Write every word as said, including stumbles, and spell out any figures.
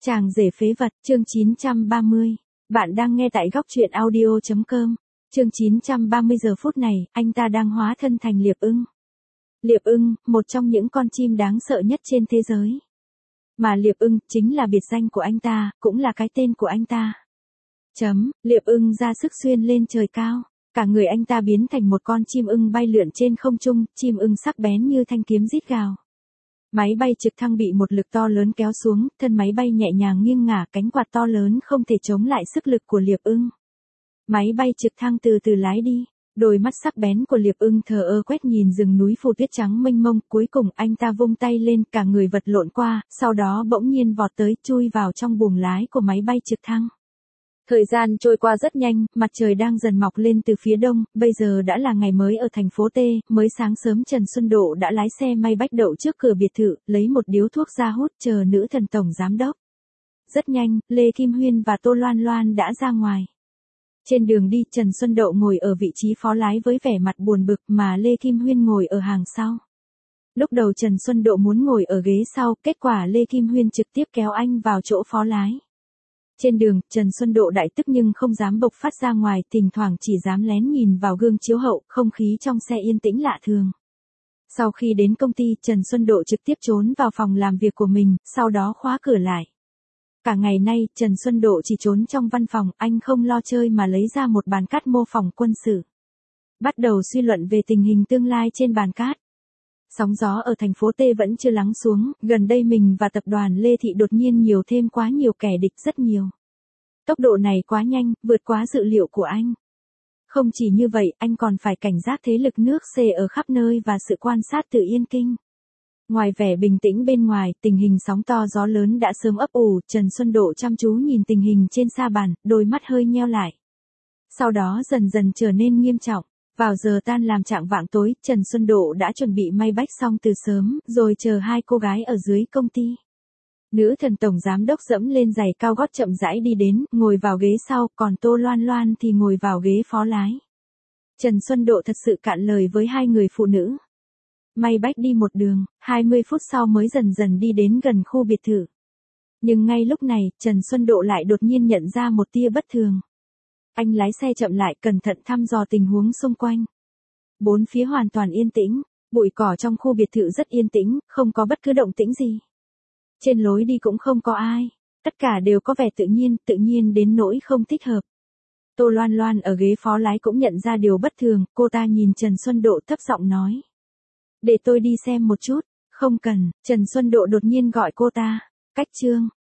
Chàng rể phế vật, chương chín trăm ba mươi. Bạn đang nghe tại góc truyện audio chấm com. Chương chín trăm ba mươi giờ phút này, anh ta đang hóa thân thành Liệp Ưng. Liệp Ưng, một trong những con chim đáng sợ nhất trên thế giới. Mà Liệp Ưng, chính là biệt danh của anh ta, cũng là cái tên của anh ta. Chấm, Liệp Ưng ra sức xuyên lên trời cao. Cả người anh ta biến thành một con chim ưng bay lượn trên không trung, chim ưng sắc bén như thanh kiếm rít gào. Máy bay trực thăng bị một lực to lớn kéo xuống, thân máy bay nhẹ nhàng nghiêng ngả, cánh quạt to lớn không thể chống lại sức lực của Liệp Ưng. Máy bay trực thăng từ từ lái đi, đôi mắt sắc bén của Liệp Ưng thờ ơ quét nhìn rừng núi phù tuyết trắng mênh mông, cuối cùng anh ta vung tay lên, cả người vật lộn qua, sau đó bỗng nhiên vọt tới, chui vào trong buồng lái của máy bay trực thăng. Thời gian trôi qua rất nhanh, mặt trời đang dần mọc lên từ phía đông, bây giờ đã là ngày mới ở thành phố T, mới sáng sớm Trần Xuân Độ đã lái xe may bách đậu trước cửa biệt thự, lấy một điếu thuốc ra hút chờ nữ thần tổng giám đốc. Rất nhanh, Lê Kim Huyên và Tô Loan Loan đã ra ngoài. Trên đường đi, Trần Xuân Độ ngồi ở vị trí phó lái với vẻ mặt buồn bực mà Lê Kim Huyên ngồi ở hàng sau. Lúc đầu Trần Xuân Độ muốn ngồi ở ghế sau, kết quả Lê Kim Huyên trực tiếp kéo anh vào chỗ phó lái. Trên đường, Trần Xuân Độ đại tức nhưng không dám bộc phát ra ngoài, thỉnh thoảng chỉ dám lén nhìn vào gương chiếu hậu, không khí trong xe yên tĩnh lạ thường. Sau khi đến công ty, Trần Xuân Độ trực tiếp trốn vào phòng làm việc của mình, sau đó khóa cửa lại. Cả ngày nay, Trần Xuân Độ chỉ trốn trong văn phòng, anh không lo chơi mà lấy ra một bàn cát mô phỏng quân sự. Bắt đầu suy luận về tình hình tương lai trên bàn cát. Sóng gió ở thành phố T vẫn chưa lắng xuống, gần đây mình và tập đoàn Lê Thị đột nhiên nhiều thêm quá nhiều kẻ địch, rất nhiều. Tốc độ này quá nhanh, vượt quá dự liệu của anh. Không chỉ như vậy, anh còn phải cảnh giác thế lực nước C ở khắp nơi và sự quan sát từ Yên Kinh. Ngoài vẻ bình tĩnh bên ngoài, tình hình sóng to gió lớn đã sớm ấp ủ, Trần Xuân Độ chăm chú nhìn tình hình trên sa bàn, đôi mắt hơi nheo lại. Sau đó dần dần trở nên nghiêm trọng. Vào giờ tan làm chạng vạng tối, Trần Xuân Độ đã chuẩn bị may bách xong từ sớm, rồi chờ hai cô gái ở dưới công ty. Nữ thần tổng giám đốc dẫm lên giày cao gót chậm rãi đi đến, ngồi vào ghế sau, còn Tô Loan Loan thì ngồi vào ghế phó lái. Trần Xuân Độ thật sự cạn lời với hai người phụ nữ. May bách đi một đường, hai mươi phút sau mới dần dần đi đến gần khu biệt thự. Nhưng ngay lúc này, Trần Xuân Độ lại đột nhiên nhận ra một tia bất thường. Anh lái xe chậm lại, cẩn thận thăm dò tình huống xung quanh. Bốn phía hoàn toàn yên tĩnh, bụi cỏ trong khu biệt thự rất yên tĩnh, không có bất cứ động tĩnh gì. Trên lối đi cũng không có ai, tất cả đều có vẻ tự nhiên, tự nhiên đến nỗi không thích hợp. Tô Loan Loan ở ghế phó lái cũng nhận ra điều bất thường, cô ta nhìn Trần Xuân Độ thấp giọng nói. Để tôi đi xem một chút, không cần, Trần Xuân Độ đột nhiên gọi cô ta. Cách chương,